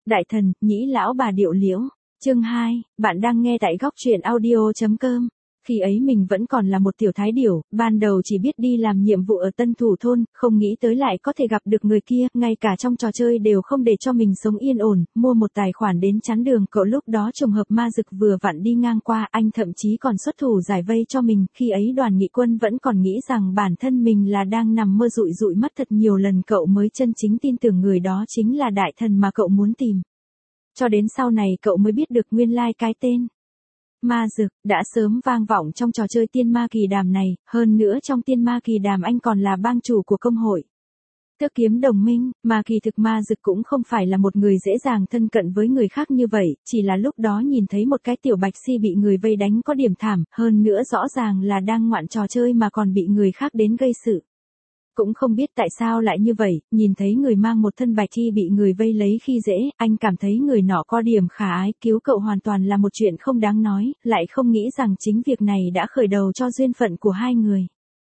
Đại thần, nhĩ lão bà điệu liễu. Chương 2, bạn đang nghe tại góc truyện audio.com. Khi ấy mình vẫn còn là một tiểu thái điểu, ban đầu chỉ biết đi làm nhiệm vụ ở Tân Thủ thôn, không nghĩ tới lại có thể gặp được người kia, ngay cả trong trò chơi đều không để cho mình sống yên ổn, mua một tài khoản đến chắn đường, cậu lúc đó trùng hợp ma dực vừa vặn đi ngang qua, anh thậm chí còn xuất thủ giải vây cho mình, khi ấy Đoàn Nghị Quân vẫn còn nghĩ rằng bản thân mình là đang nằm mơ dụi dụi mắt thật nhiều lần, cậu mới chân chính tin tưởng người đó chính là đại thần mà cậu muốn tìm. Cho đến sau này cậu mới biết được nguyên lai cái tên Ma Dực đã sớm vang vọng trong trò chơi Tiên Ma Kỳ Đàm này, hơn nữa trong Tiên Ma Kỳ Đàm anh còn là bang chủ của công hội Tước Kiếm Đồng Minh, mà kỳ thực Ma Dực cũng không phải là một người dễ dàng thân cận với người khác như vậy, chỉ là lúc đó nhìn thấy một cái tiểu bạch si bị người vây đánh có điểm thảm, hơn nữa rõ ràng là đang ngoạn trò chơi mà còn bị người khác đến gây sự. Cũng không biết tại sao lại như vậy, nhìn thấy người mang một thân bạch y bị người vây lấy khi dễ, anh cảm thấy người nọ có điểm khả ái, cứu cậu hoàn toàn là một chuyện không đáng nói, lại không nghĩ rằng chính việc này đã khởi đầu cho duyên phận của hai người.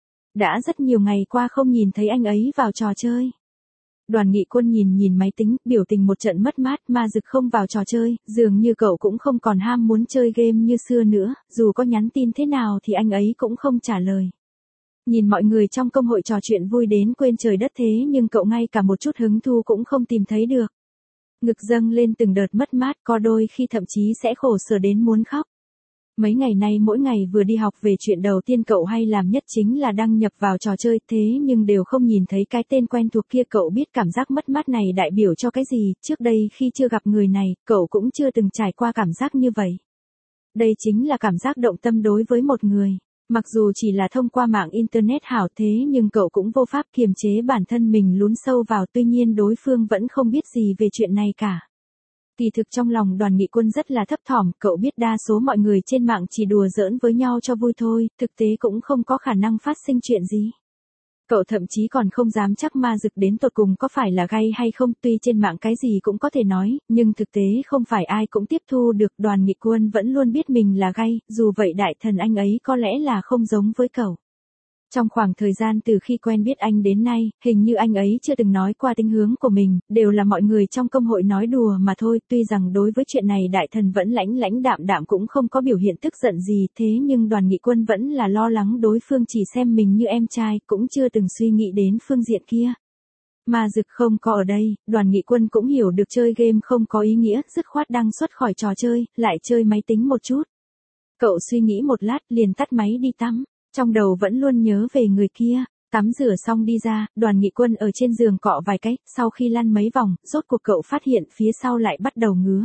Đã rất nhiều ngày qua không nhìn thấy anh ấy vào trò chơi. Đoàn Nghị Quân nhìn máy tính, biểu tình một trận mất mát, Ma Dực không vào trò chơi, dường như cậu cũng không còn ham muốn chơi game như xưa nữa, dù có nhắn tin thế nào thì anh ấy cũng không trả lời. Nhìn mọi người trong công hội trò chuyện vui đến quên trời đất thế nhưng cậu ngay cả một chút hứng thú cũng không tìm thấy được. Ngực dâng lên từng đợt mất mát, có đôi khi thậm chí sẽ khổ sở đến muốn khóc. Mấy ngày nay mỗi ngày vừa đi học về chuyện đầu tiên cậu hay làm nhất chính là đăng nhập vào trò chơi, thế nhưng đều không nhìn thấy cái tên quen thuộc kia. Cậu biết cảm giác mất mát này đại biểu cho cái gì, trước đây khi chưa gặp người này, cậu cũng chưa từng trải qua cảm giác như vậy. Đây chính là cảm giác động tâm đối với một người. Mặc dù chỉ là thông qua mạng Internet hảo thế nhưng cậu cũng vô pháp kiềm chế bản thân mình lún sâu vào, tuy nhiên đối phương vẫn không biết gì về chuyện này cả. Kỳ thực trong lòng Đoàn Nghị Quân rất là thấp thỏm, cậu biết đa số mọi người trên mạng chỉ đùa giỡn với nhau cho vui thôi, thực tế cũng không có khả năng phát sinh chuyện gì. Cậu thậm chí còn không dám chắc Ma Dực đến tột cùng có phải là gay hay không, tuy trên mạng cái gì cũng có thể nói, nhưng thực tế không phải ai cũng tiếp thu được. Đoàn Nghị Quân vẫn luôn biết mình là gay, dù vậy đại thần anh ấy có lẽ là không giống với cậu. Trong khoảng thời gian từ khi quen biết anh đến nay, hình như anh ấy chưa từng nói qua tính hướng của mình, đều là mọi người trong công hội nói đùa mà thôi, tuy rằng đối với chuyện này đại thần vẫn lãnh đạm đạm cũng không có biểu hiện tức giận gì, thế nhưng Đoàn Nghị Quân vẫn là lo lắng đối phương chỉ xem mình như em trai, cũng chưa từng suy nghĩ đến phương diện kia. Ma Dực không có ở đây, Đoàn Nghị Quân cũng hiểu được chơi game không có ý nghĩa, dứt khoát đăng xuất khỏi trò chơi, lại chơi máy tính một chút. Cậu suy nghĩ một lát liền tắt máy đi tắm. Trong đầu vẫn luôn nhớ về người kia, tắm rửa xong đi ra, Đoàn Nghị Quân ở trên giường cọ vài cái, sau khi lăn mấy vòng, rốt cuộc cậu phát hiện phía sau lại bắt đầu ngứa.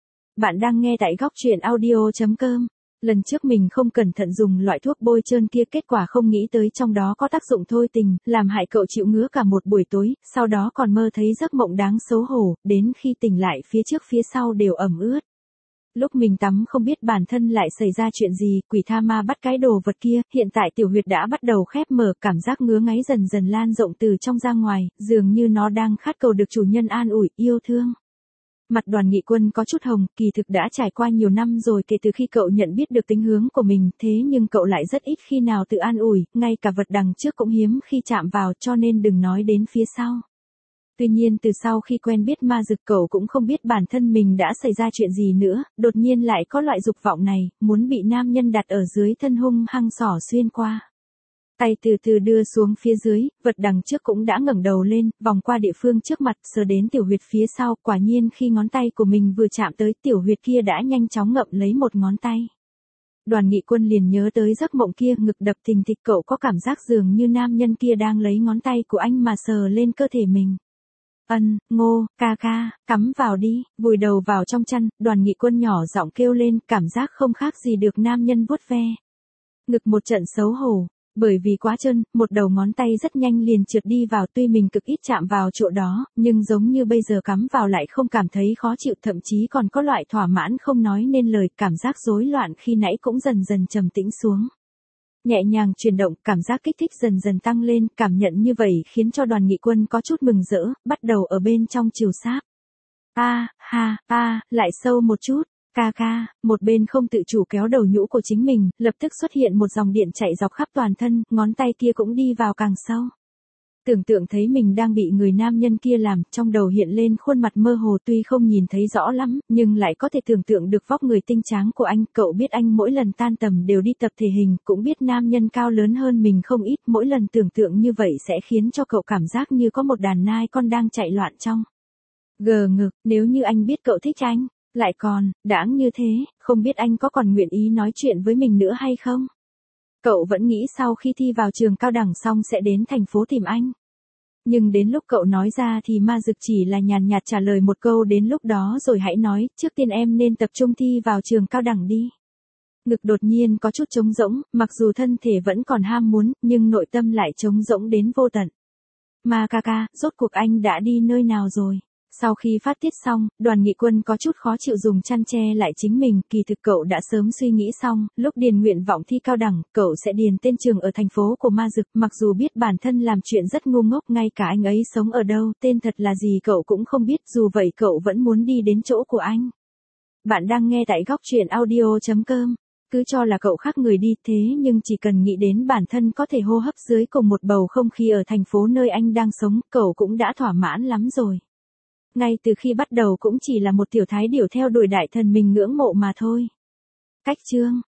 Bạn đang nghe tại góc truyện audio.com. Lần trước mình không cẩn thận dùng loại thuốc bôi trơn kia, kết quả không nghĩ tới trong đó có tác dụng thôi tình, làm hại cậu chịu ngứa cả một buổi tối, sau đó còn mơ thấy giấc mộng đáng xấu hổ, đến khi tỉnh lại phía trước phía sau đều ẩm ướt. Lúc mình tắm không biết bản thân lại xảy ra chuyện gì, quỷ tha ma bắt cái đồ vật kia, hiện tại tiểu huyệt đã bắt đầu khép mở, cảm giác ngứa ngáy dần dần lan rộng từ trong ra ngoài, dường như nó đang khát cầu được chủ nhân an ủi, yêu thương. Mặt Đoàn Nghị Quân có chút hồng, kỳ thực đã trải qua nhiều năm rồi kể từ khi cậu nhận biết được tính hướng của mình, thế nhưng cậu lại rất ít khi nào tự an ủi, ngay cả vật đằng trước cũng hiếm khi chạm vào, cho nên đừng nói đến phía sau. Tuy nhiên từ sau khi quen biết Ma Dực cậu cũng không biết bản thân mình đã xảy ra chuyện gì nữa, đột nhiên lại có loại dục vọng này, muốn bị nam nhân đặt ở dưới thân hung hăng xỏ xuyên qua. Tay từ từ đưa xuống phía dưới, vật đằng trước cũng đã ngẩng đầu lên, vòng qua địa phương trước mặt, sờ đến tiểu huyệt phía sau, quả nhiên khi ngón tay của mình vừa chạm tới tiểu huyệt kia đã nhanh chóng ngậm lấy một ngón tay. Đoàn Nghị Quân liền nhớ tới giấc mộng kia, ngực đập thình thịch, cậu có cảm giác dường như nam nhân kia đang lấy ngón tay của anh mà sờ lên cơ thể mình. Ngô, ca ca, cắm vào đi, vùi đầu vào trong chăn, Đoàn Nghị Quân nhỏ giọng kêu lên, cảm giác không khác gì được nam nhân vuốt ve. Ngực một trận xấu hổ, bởi vì quá trơn, một đầu ngón tay rất nhanh liền trượt đi vào, tuy mình cực ít chạm vào chỗ đó, nhưng giống như bây giờ cắm vào lại không cảm thấy khó chịu, thậm chí còn có loại thỏa mãn không nói nên lời, cảm giác rối loạn khi nãy cũng dần dần trầm tĩnh xuống. Nhẹ nhàng chuyển động, cảm giác kích thích dần dần tăng lên, cảm nhận như vậy khiến cho Đoàn Nghị Quân có chút mừng rỡ, bắt đầu ở bên trong chiều sáp. Lại sâu một chút, ca ca, một bên không tự chủ kéo đầu nhũ của chính mình, lập tức xuất hiện một dòng điện chạy dọc khắp toàn thân, ngón tay kia cũng đi vào càng sâu. Tưởng tượng thấy mình đang bị người nam nhân kia làm, trong đầu hiện lên khuôn mặt mơ hồ tuy không nhìn thấy rõ lắm, nhưng lại có thể tưởng tượng được vóc người tinh tráng của anh. Cậu biết anh mỗi lần tan tầm đều đi tập thể hình, cũng biết nam nhân cao lớn hơn mình không ít. Mỗi lần tưởng tượng như vậy sẽ khiến cho cậu cảm giác như có một đàn nai con đang chạy loạn trong ngực. Nếu như anh biết cậu thích anh, lại còn, đãng như thế, không biết anh có còn nguyện ý nói chuyện với mình nữa hay không? Cậu vẫn nghĩ sau khi thi vào trường cao đẳng xong sẽ đến thành phố tìm anh. Nhưng đến lúc cậu nói ra thì ma dực chỉ là nhàn nhạt trả lời một câu đến lúc đó rồi hãy nói, trước tiên em nên tập trung thi vào trường cao đẳng đi. Ngực đột nhiên có chút trống rỗng, mặc dù thân thể vẫn còn ham muốn, nhưng nội tâm lại trống rỗng đến vô tận. Ma ca ca, rốt cuộc anh đã đi nơi nào rồi? Sau khi phát tiết xong, Đoàn Nghị Quân có chút khó chịu dùng chăn che lại chính mình, kỳ thực cậu đã sớm suy nghĩ xong, lúc điền nguyện vọng thi cao đẳng, cậu sẽ điền tên trường ở thành phố của ma dực, mặc dù biết bản thân làm chuyện rất ngu ngốc, ngay cả anh ấy sống ở đâu, tên thật là gì cậu cũng không biết, dù vậy cậu vẫn muốn đi đến chỗ của anh. Bạn đang nghe tại góc truyện audio.com. Cứ cho là cậu khác người đi, thế nhưng chỉ cần nghĩ đến bản thân có thể hô hấp dưới cùng một bầu không khí ở thành phố nơi anh đang sống, cậu cũng đã thỏa mãn lắm rồi. Ngay từ khi bắt đầu cũng chỉ là một tiểu thái điểu theo đuổi đại thần mình ngưỡng mộ mà thôi. Cách chương